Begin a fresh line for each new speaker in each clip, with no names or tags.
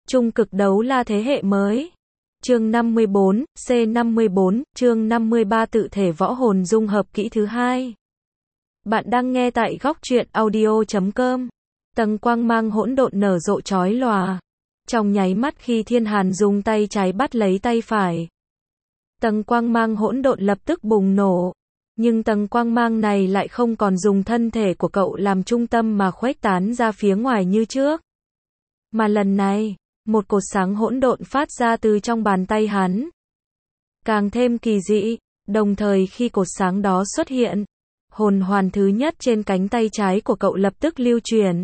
Trung cực đấu la thế hệ mới. Chương 54, C54, chương 53 tự thể võ hồn dung hợp kỹ thứ hai. Bạn đang nghe tại góc truyện audio.com. Tầng quang mang hỗn độn nở rộ chói lòa. Trong nháy mắt khi Thiên Hàn dùng tay trái bắt lấy tay phải, tầng quang mang hỗn độn lập tức bùng nổ. Nhưng tầng quang mang này lại không còn dùng thân thể của cậu làm trung tâm mà khuếch tán ra phía ngoài như trước. Mà lần này, một cột sáng hỗn độn phát ra từ trong bàn tay hắn. Càng thêm kỳ dị, đồng thời khi cột sáng đó xuất hiện, hồn hoàn thứ nhất trên cánh tay trái của cậu lập tức lưu chuyển.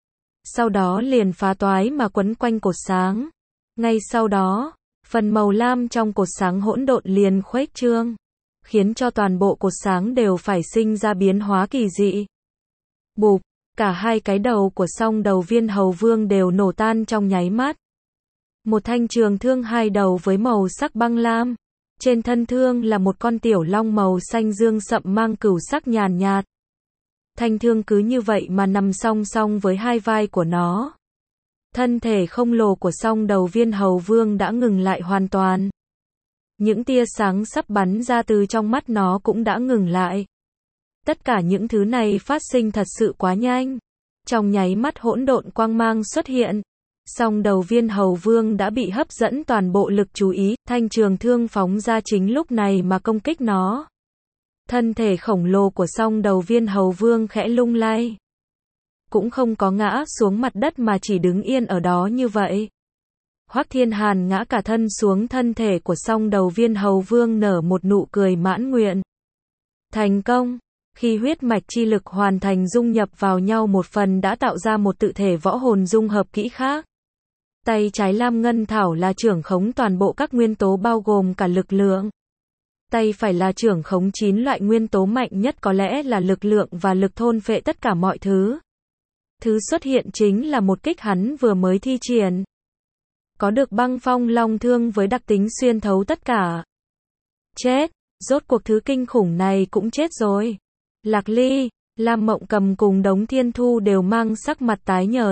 Sau đó liền phá toái mà quấn quanh cột sáng. Ngay sau đó, phần màu lam trong cột sáng hỗn độn liền khuếch trương, khiến cho toàn bộ cột sáng đều phải sinh ra biến hóa kỳ dị. Bụp, cả hai cái đầu của song đầu Viên Hầu Vương đều nổ tan trong nháy mắt. Một thanh trường thương hai đầu với màu sắc băng lam. Trên thân thương là một con tiểu long màu xanh dương sậm mang cửu sắc nhàn nhạt. Thanh thương cứ như vậy mà nằm song song với hai vai của nó. Thân thể khổng lồ của song đầu Viên Hầu Vương đã ngừng lại hoàn toàn. Những tia sáng sắp bắn ra từ trong mắt nó cũng đã ngừng lại. Tất cả những thứ này phát sinh thật sự quá nhanh. Trong nháy mắt hỗn độn quang mang xuất hiện, song đầu Viên Hầu Vương đã bị hấp dẫn toàn bộ lực chú ý, thanh trường thương phóng ra chính lúc này mà công kích nó. Thân thể khổng lồ của song đầu Viên Hầu Vương khẽ lung lay, cũng không có ngã xuống mặt đất mà chỉ đứng yên ở đó như vậy. Hoắc Thiên Hàn ngã cả thân xuống thân thể của song đầu Viên Hầu Vương nở một nụ cười mãn nguyện. Thành công! Khi huyết mạch chi lực hoàn thành dung nhập vào nhau một phần đã tạo ra một tự thể võ hồn dung hợp kỹ khác. Tay trái Lam Ngân Thảo là trưởng khống toàn bộ các nguyên tố bao gồm cả lực lượng. Tay phải là trưởng khống 9 loại nguyên tố mạnh nhất có lẽ là lực lượng và lực thôn phệ tất cả mọi thứ. Thứ xuất hiện chính là một kích hắn vừa mới thi triển. Có được băng phong long thương với đặc tính xuyên thấu tất cả. Chết, rốt cuộc thứ kinh khủng này cũng chết rồi. Lạc Ly, Lam Mộng Cầm cùng Đống Thiên Thu đều mang sắc mặt tái nhợt.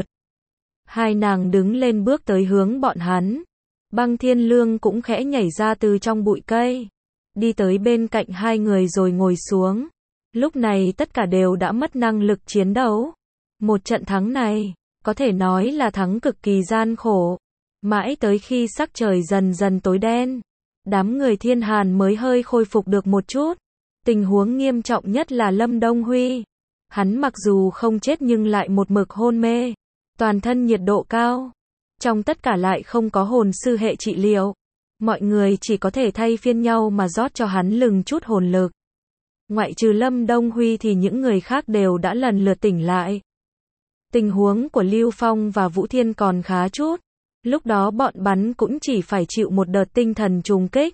Hai nàng đứng lên bước tới hướng bọn hắn. Băng Thiên Lương cũng khẽ nhảy ra từ trong bụi cây, đi tới bên cạnh hai người rồi ngồi xuống. Lúc này tất cả đều đã mất năng lực chiến đấu. Một trận thắng này, có thể nói là thắng cực kỳ gian khổ. Mãi tới khi sắc trời dần dần tối đen, đám người Thiên Hàn mới hơi khôi phục được một chút. Tình huống nghiêm trọng nhất là Lâm Đông Huy. Hắn mặc dù không chết nhưng lại một mực hôn mê, toàn thân nhiệt độ cao. Trong tất cả lại không có hồn sư hệ trị liệu. Mọi người chỉ có thể thay phiên nhau mà rót cho hắn lừng chút hồn lực. Ngoại trừ Lâm Đông Huy thì những người khác đều đã lần lượt tỉnh lại. Tình huống của Lưu Phong và Vũ Thiên còn khá chút. Lúc đó bọn bắn cũng chỉ phải chịu một đợt tinh thần trùng kích.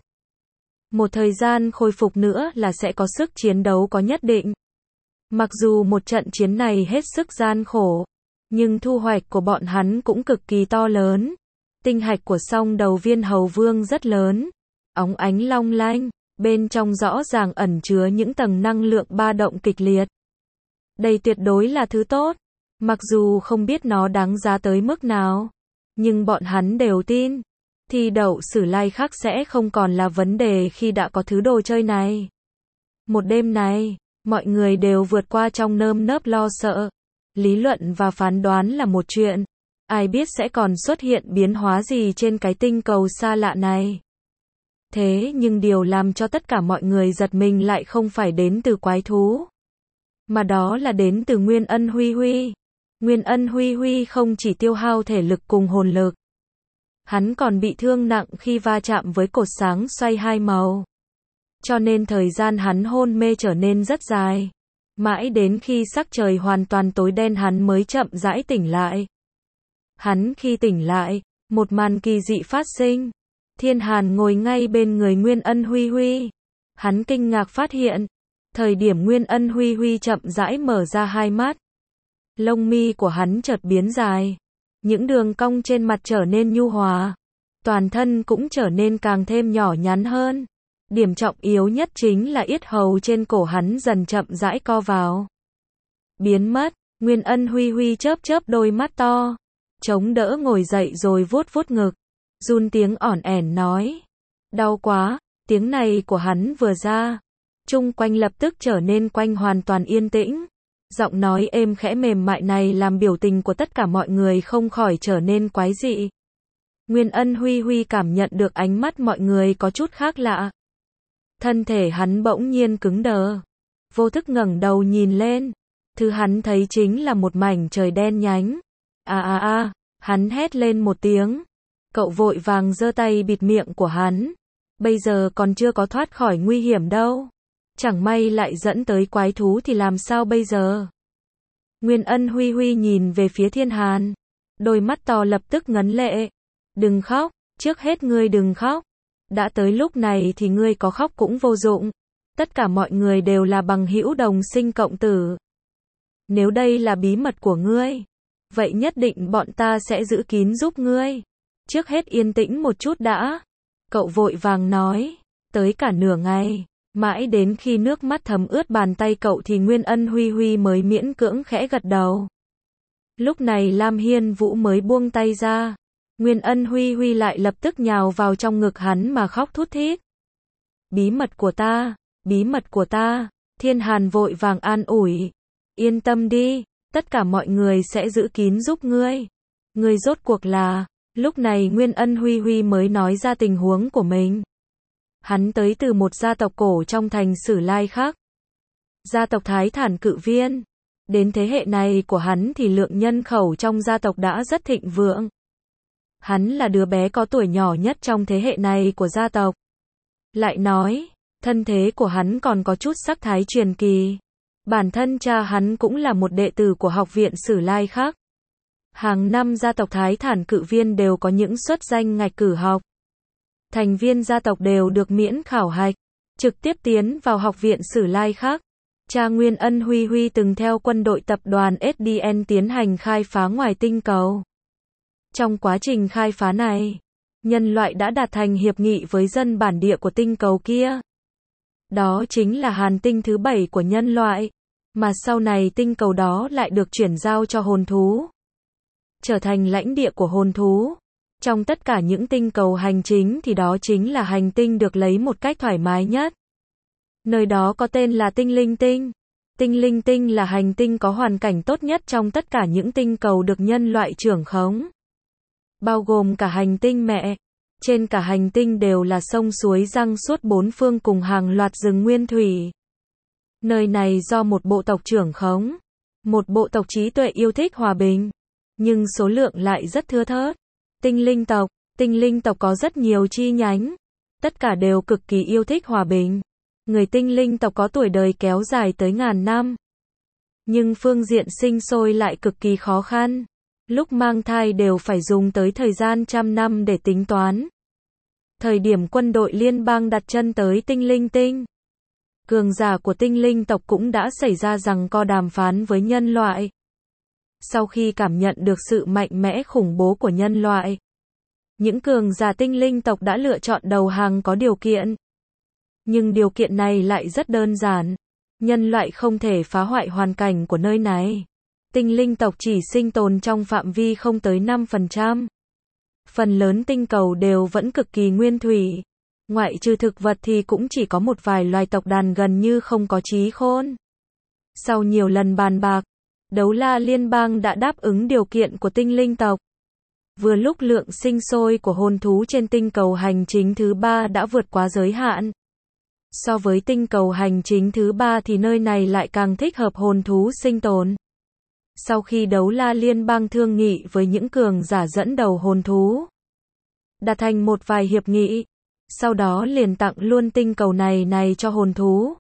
Một thời gian khôi phục nữa là sẽ có sức chiến đấu có nhất định. Mặc dù một trận chiến này hết sức gian khổ, nhưng thu hoạch của bọn hắn cũng cực kỳ to lớn. Tinh hạch của song đầu Viên Hầu Vương rất lớn, óng ánh long lanh, bên trong rõ ràng ẩn chứa những tầng năng lượng ba động kịch liệt. Đây tuyệt đối là thứ tốt, mặc dù không biết nó đáng giá tới mức nào, nhưng bọn hắn đều tin. Thi đậu Sử Lai Khắc sẽ không còn là vấn đề khi đã có thứ đồ chơi này. Một đêm này, mọi người đều vượt qua trong nơm nớp lo sợ. Lý luận và phán đoán là một chuyện. Ai biết sẽ còn xuất hiện biến hóa gì trên cái tinh cầu xa lạ này. Thế nhưng điều làm cho tất cả mọi người giật mình lại không phải đến từ quái thú, mà đó là đến từ Nguyên Ân Huy Huy. Nguyên Ân Huy Huy không chỉ tiêu hao thể lực cùng hồn lực, hắn còn bị thương nặng khi va chạm với cột sáng xoay hai màu. Cho nên thời gian hắn hôn mê trở nên rất dài. Mãi đến khi sắc trời hoàn toàn tối đen hắn mới chậm rãi tỉnh lại. Hắn khi tỉnh lại, một màn kỳ dị phát sinh. Thiên Hàn ngồi ngay bên người Nguyên Ân Huy Huy. Hắn kinh ngạc phát hiện, thời điểm Nguyên Ân Huy Huy chậm rãi mở ra hai mắt, lông mi của hắn chợt biến dài. Những đường cong trên mặt trở nên nhu hòa, toàn thân cũng trở nên càng thêm nhỏ nhắn hơn. Điểm trọng yếu nhất chính là yết hầu trên cổ hắn dần chậm rãi co vào, biến mất. Nguyên Ân Huy Huy chớp chớp đôi mắt to, chống đỡ ngồi dậy rồi vuốt vuốt ngực, run tiếng ỏn ẻn nói. Đau quá, tiếng này của hắn vừa ra. Chung quanh lập tức trở nên hoàn toàn yên tĩnh. Giọng nói êm khẽ mềm mại này làm biểu tình của tất cả mọi người không khỏi trở nên quái dị. Nguyên Ân Huy Huy cảm nhận được ánh mắt mọi người có chút khác lạ. Thân thể hắn bỗng nhiên cứng đờ. Vô thức ngẩng đầu nhìn lên. Thứ hắn thấy chính là một mảnh trời đen nhánh. Hắn hét lên một tiếng. Cậu vội vàng giơ tay bịt miệng của hắn. Bây giờ còn chưa có thoát khỏi nguy hiểm đâu. Chẳng may lại dẫn tới quái thú thì làm sao bây giờ? Nguyên Ân Huy Huy nhìn về phía Thiên Hàn. Đôi mắt to lập tức ngấn lệ. Đừng khóc, trước hết ngươi đừng khóc. Đã tới lúc này thì ngươi có khóc cũng vô dụng. Tất cả mọi người đều là bằng hữu đồng sinh cộng tử. Nếu đây là bí mật của ngươi, vậy nhất định bọn ta sẽ giữ kín giúp ngươi. Trước hết yên tĩnh một chút đã. Cậu vội vàng nói. Tới cả nửa ngày, mãi đến khi nước mắt thấm ướt bàn tay cậu thì Nguyên Ân Huy Huy mới miễn cưỡng khẽ gật đầu. Lúc này Lam Hiên Vũ mới buông tay ra. Nguyên Ân Huy Huy lại lập tức nhào vào trong ngực hắn mà khóc thút thít. Bí mật của ta, bí mật của ta. Thiên Hàn vội vàng an ủi. Yên tâm đi, tất cả mọi người sẽ giữ kín giúp ngươi. Ngươi rốt cuộc là. Lúc này Nguyên Ân Huy Huy mới nói ra tình huống của mình. Hắn tới từ một gia tộc cổ trong thành Sử Lai khác. Gia tộc Thái Thản Cự Viên. Đến thế hệ này của hắn thì lượng nhân khẩu trong gia tộc đã rất thịnh vượng. Hắn là đứa bé có tuổi nhỏ nhất trong thế hệ này của gia tộc. Lại nói, thân thế của hắn còn có chút sắc thái truyền kỳ. Bản thân cha hắn cũng là một đệ tử của học viện Sử Lai khác. Hàng năm gia tộc Thái Thản Cự Viên đều có những suất danh ngạch cử học. Thành viên gia tộc đều được miễn khảo hạch, trực tiếp tiến vào học viện Sử Lai khác. Cha Nguyên Ân Huy Huy từng theo quân đội tập đoàn SDN tiến hành khai phá ngoài tinh cầu. Trong quá trình khai phá này, nhân loại đã đạt thành hiệp nghị với dân bản địa của tinh cầu kia. Đó chính là Hàn Tinh thứ 7 của nhân loại, mà sau này tinh cầu đó lại được chuyển giao cho hồn thú, trở thành lãnh địa của hồn thú. Trong tất cả những tinh cầu hành chính thì đó chính là hành tinh được lấy một cách thoải mái nhất. Nơi đó có tên là Tinh Linh Tinh. Tinh Linh Tinh là hành tinh có hoàn cảnh tốt nhất trong tất cả những tinh cầu được nhân loại trưởng khống. Bao gồm cả hành tinh mẹ. Trên cả hành tinh đều là sông suối giăng suốt bốn phương cùng hàng loạt rừng nguyên thủy. Nơi này do một bộ tộc trưởng khống. Một bộ tộc trí tuệ yêu thích hòa bình. Nhưng số lượng lại rất thưa thớt. Tinh linh tộc có rất nhiều chi nhánh. Tất cả đều cực kỳ yêu thích hòa bình. Người tinh linh tộc có tuổi đời kéo dài tới ngàn năm. Nhưng phương diện sinh sôi lại cực kỳ khó khăn. Lúc mang thai đều phải dùng tới thời gian trăm năm để tính toán. Thời điểm quân đội liên bang đặt chân tới Tinh Linh Tinh, cường giả của tinh linh tộc cũng đã xảy ra giằng co đàm phán với nhân loại. Sau khi cảm nhận được sự mạnh mẽ khủng bố của nhân loại, những cường giả tinh linh tộc đã lựa chọn đầu hàng có điều kiện. Nhưng điều kiện này lại rất đơn giản. Nhân loại không thể phá hoại hoàn cảnh của nơi này. Tinh linh tộc chỉ sinh tồn trong phạm vi không tới 5%. Phần lớn tinh cầu đều vẫn cực kỳ nguyên thủy. Ngoại trừ thực vật thì cũng chỉ có một vài loài tộc đàn gần như không có trí khôn. Sau nhiều lần bàn bạc, Đấu La Liên bang đã đáp ứng điều kiện của tinh linh tộc. Vừa lúc lượng sinh sôi của hồn thú trên tinh cầu hành chính thứ 3 đã vượt quá giới hạn. So với tinh cầu hành chính thứ 3 thì nơi này lại càng thích hợp hồn thú sinh tồn. Sau khi Đấu La Liên bang thương nghị với những cường giả dẫn đầu hồn thú, đạt thành một vài hiệp nghị, sau đó liền tặng luôn tinh cầu này cho hồn thú.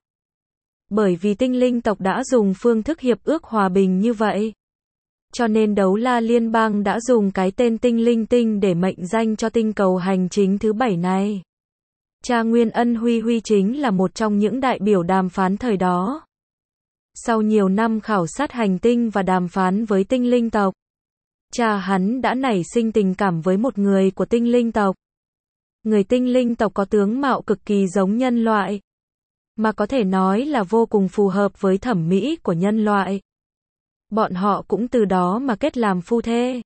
Bởi vì tinh linh tộc đã dùng phương thức hiệp ước hòa bình như vậy, cho nên Đấu La Liên bang đã dùng cái tên Tinh Linh Tinh để mệnh danh cho tinh cầu hành chính thứ 7 này. Cha Nguyên Ân Huy Huy chính là một trong những đại biểu đàm phán thời đó. Sau nhiều năm khảo sát hành tinh và đàm phán với tinh linh tộc, cha hắn đã nảy sinh tình cảm với một người của tinh linh tộc. Người tinh linh tộc có tướng mạo cực kỳ giống nhân loại, mà có thể nói là vô cùng phù hợp với thẩm mỹ của nhân loại. Bọn họ cũng từ đó mà kết làm phu thê.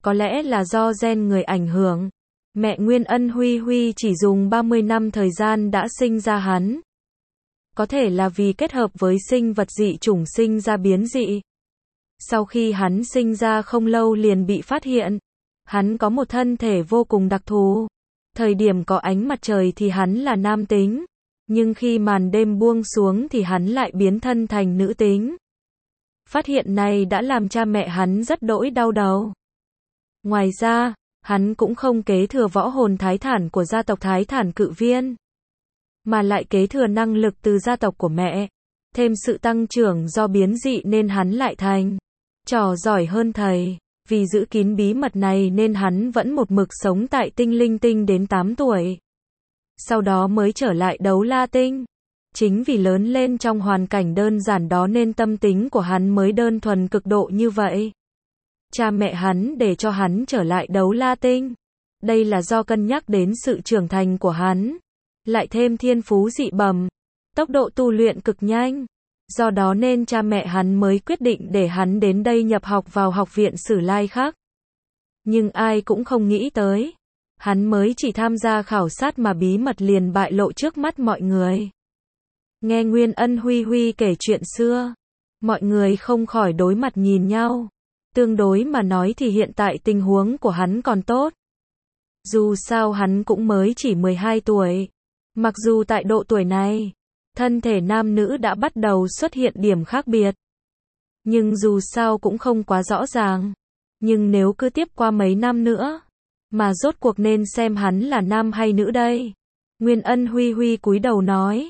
Có lẽ là do gen người ảnh hưởng. Mẹ Nguyên Ân Huy Huy chỉ dùng 30 năm thời gian đã sinh ra hắn. Có thể là vì kết hợp với sinh vật dị chủng sinh ra biến dị. Sau khi hắn sinh ra không lâu liền bị phát hiện. Hắn có một thân thể vô cùng đặc thù. Thời điểm có ánh mặt trời thì hắn là nam tính. Nhưng khi màn đêm buông xuống thì hắn lại biến thân thành nữ tính. Phát hiện này đã làm cha mẹ hắn rất đỗi đau đầu. Ngoài ra, hắn cũng không kế thừa võ hồn thái thản của gia tộc Thái Thản Cự Viên, mà lại kế thừa năng lực từ gia tộc của mẹ. Thêm sự tăng trưởng do biến dị nên hắn lại thành trò giỏi hơn thầy. Vì giữ kín bí mật này nên hắn vẫn một mực sống tại Tinh Linh Tinh đến 8 tuổi. Sau đó mới trở lại Đấu La Tinh. Chính vì lớn lên trong hoàn cảnh đơn giản đó nên tâm tính của hắn mới đơn thuần cực độ như vậy. Cha mẹ hắn để cho hắn trở lại Đấu La Tinh. Đây là do cân nhắc đến sự trưởng thành của hắn. Lại thêm thiên phú dị bẩm, tốc độ tu luyện cực nhanh. Do đó nên cha mẹ hắn mới quyết định để hắn đến đây nhập học vào học viện Sử Lai khác. Nhưng ai cũng không nghĩ tới. Hắn mới chỉ tham gia khảo sát mà bí mật liền bại lộ trước mắt mọi người. Nghe Nguyên Ân Huy Huy kể chuyện xưa, mọi người không khỏi đối mặt nhìn nhau. Tương đối mà nói thì hiện tại tình huống của hắn còn tốt. Dù sao hắn cũng mới chỉ 12 tuổi. Mặc dù tại độ tuổi này, thân thể nam nữ đã bắt đầu xuất hiện điểm khác biệt. Nhưng dù sao cũng không quá rõ ràng. Nhưng nếu cứ tiếp qua mấy năm nữa, mà rốt cuộc nên xem hắn là nam hay nữ đây. Nguyên Ân Huy Huy cúi đầu nói.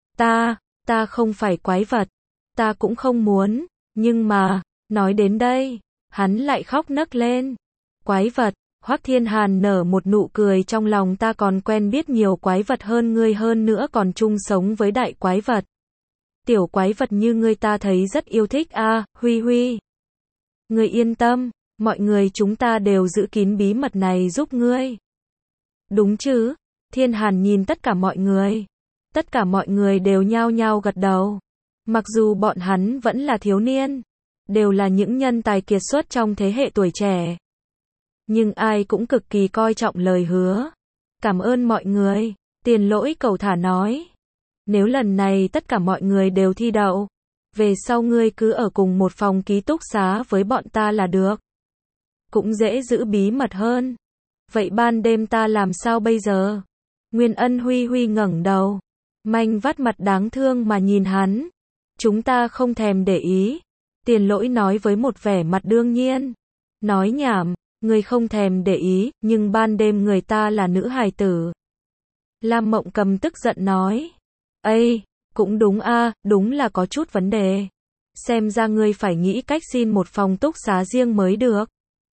Ta không phải quái vật. Ta cũng không muốn. Nhưng mà, nói đến đây, hắn lại khóc nấc lên. Quái vật, Hoắc Thiên Hàn nở một nụ cười trong lòng, ta còn quen biết nhiều quái vật hơn ngươi, hơn nữa còn chung sống với đại quái vật. Tiểu quái vật như ngươi ta thấy rất yêu thích a, Huy Huy. Ngươi yên tâm, mọi người chúng ta đều giữ kín bí mật này giúp ngươi. Đúng chứ? Thiên Hàn nhìn tất cả mọi người. Tất cả mọi người đều nhao nhao gật đầu. Mặc dù bọn hắn vẫn là thiếu niên, đều là những nhân tài kiệt xuất trong thế hệ tuổi trẻ. Nhưng ai cũng cực kỳ coi trọng lời hứa. Cảm ơn mọi người, Tiền Lỗi cầu thả nói. Nếu lần này tất cả mọi người đều thi đậu, về sau ngươi cứ ở cùng một phòng ký túc xá với bọn ta là được. Cũng dễ giữ bí mật hơn. Vậy ban đêm ta làm sao bây giờ? Nguyên Ân Huy Huy ngẩng đầu, manh vắt mặt đáng thương mà nhìn hắn. Chúng ta không thèm để ý. Tiền Lỗi nói với một vẻ mặt đương nhiên. Nói nhảm, người không thèm để ý, nhưng ban đêm người ta là nữ hài tử. Lam Mộng Cầm tức giận nói. Ây, cũng đúng a, đúng là có chút vấn đề. Xem ra ngươi phải nghĩ cách xin một phòng túc xá riêng mới được.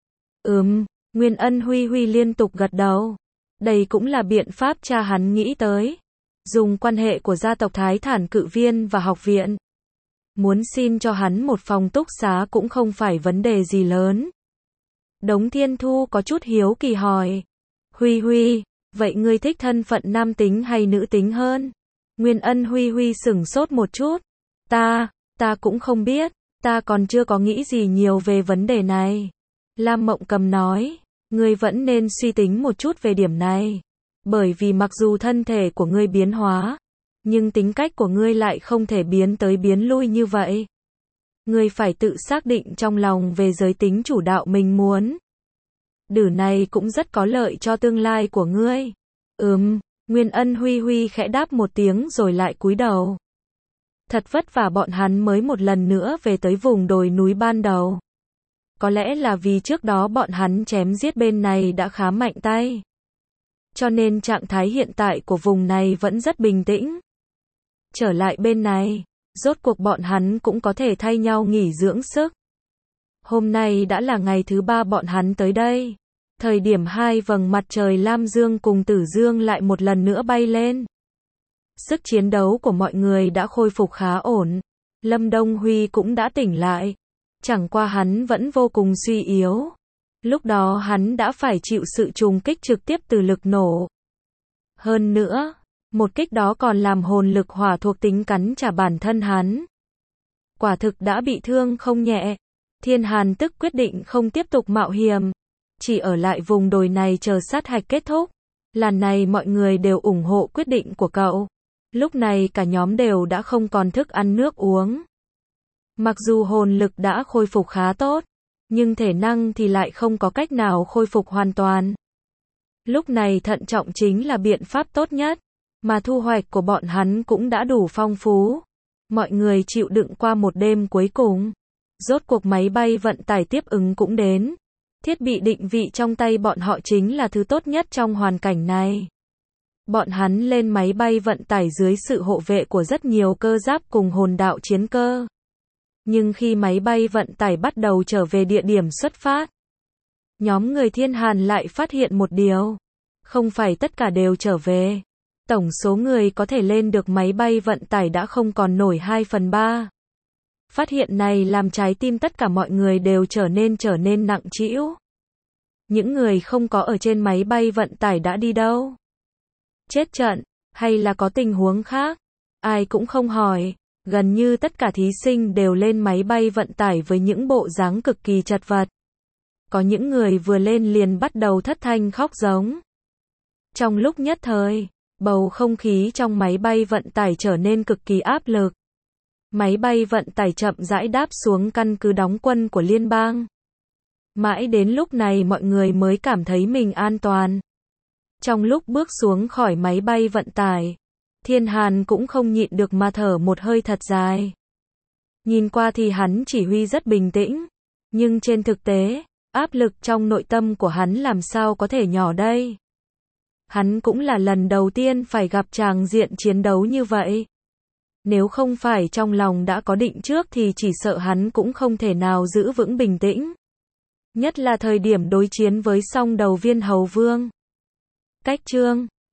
Nguyên Ân Huy Huy liên tục gật đầu. Đây cũng là biện pháp cha hắn nghĩ tới. Dùng quan hệ của gia tộc Thái Thản Cự Viên và học viện. Muốn xin cho hắn một phòng túc xá cũng không phải vấn đề gì lớn. Đống Thiên Thu có chút hiếu kỳ hỏi. Huy Huy, vậy ngươi thích thân phận nam tính hay nữ tính hơn? Nguyên Ân Huy Huy sửng sốt một chút. Ta cũng không biết, ta còn chưa có nghĩ gì nhiều về vấn đề này. Lam Mộng Cầm nói, ngươi vẫn nên suy tính một chút về điểm này. Bởi vì mặc dù thân thể của ngươi biến hóa, nhưng tính cách của ngươi lại không thể biến tới biến lui như vậy. Ngươi phải tự xác định trong lòng về giới tính chủ đạo mình muốn. Điều này cũng rất có lợi cho tương lai của ngươi. Nguyên Ân Huy Huy khẽ đáp một tiếng rồi lại cúi đầu. Thật vất vả bọn hắn mới một lần nữa về tới vùng đồi núi ban đầu. Có lẽ là vì trước đó bọn hắn chém giết bên này đã khá mạnh tay. Cho nên trạng thái hiện tại của vùng này vẫn rất bình tĩnh. Trở lại bên này, rốt cuộc bọn hắn cũng có thể thay nhau nghỉ dưỡng sức. Hôm nay đã là ngày thứ 3 bọn hắn tới đây. Thời điểm 2 vầng mặt trời Lam Dương cùng Tử Dương lại một lần nữa bay lên. Sức chiến đấu của mọi người đã khôi phục khá ổn. Lâm Đông Huy cũng đã tỉnh lại. Chẳng qua hắn vẫn vô cùng suy yếu. Lúc đó hắn đã phải chịu sự trùng kích trực tiếp từ lực nổ. Hơn nữa, một kích đó còn làm hồn lực hỏa thuộc tính cắn trả bản thân hắn. Quả thực đã bị thương không nhẹ. Thiên Hàn tức quyết định không tiếp tục mạo hiểm. chỉ ở lại vùng đồi này chờ sát hạch kết thúc. Lần này mọi người đều ủng hộ quyết định của cậu. Lúc này cả nhóm đều đã không còn thức ăn nước uống. Mặc dù hồn lực đã khôi phục khá tốt, nhưng thể năng thì lại không có cách nào khôi phục hoàn toàn. Lúc này thận trọng chính là biện pháp tốt nhất, mà thu hoạch của bọn hắn cũng đã đủ phong phú. Mọi người chịu đựng qua một đêm cuối cùng. Rốt cuộc máy bay vận tải tiếp ứng cũng đến. Thiết bị định vị trong tay bọn họ chính là thứ tốt nhất trong hoàn cảnh này. Bọn hắn lên máy bay vận tải dưới sự hộ vệ của rất nhiều cơ giáp cùng hồn đạo chiến cơ. Nhưng khi máy bay vận tải bắt đầu trở về địa điểm xuất phát, nhóm người Thiên Hàn lại phát hiện một điều. Không phải tất cả đều trở về. Tổng số người có thể lên được máy bay vận tải đã không còn nổi 2/3. Phát hiện này làm trái tim tất cả mọi người đều trở nên nặng trĩu. Những người không có ở trên máy bay vận tải đã đi đâu? Chết trận, hay là có tình huống khác? Ai cũng không hỏi. Gần như tất cả thí sinh đều lên máy bay vận tải với những bộ dáng cực kỳ chật vật. Có những người vừa lên liền bắt đầu thất thanh khóc giống. Trong lúc nhất thời, bầu không khí trong máy bay vận tải trở nên cực kỳ áp lực. Máy bay vận tải chậm rãi đáp xuống căn cứ đóng quân của liên bang. Mãi đến lúc này mọi người mới cảm thấy mình an toàn. Trong lúc bước xuống khỏi máy bay vận tải, Thiên Hàn cũng không nhịn được mà thở một hơi thật dài. Nhìn qua thì hắn chỉ huy rất bình tĩnh, nhưng trên thực tế, áp lực trong nội tâm của hắn làm sao có thể nhỏ đây. Hắn cũng là lần đầu tiên phải gặp tràng diện chiến đấu như vậy. Nếu không phải trong lòng đã có định trước thì chỉ sợ hắn cũng không thể nào giữ vững bình tĩnh. Nhất là thời điểm đối chiến với song đầu viên hầu vương. Cách chương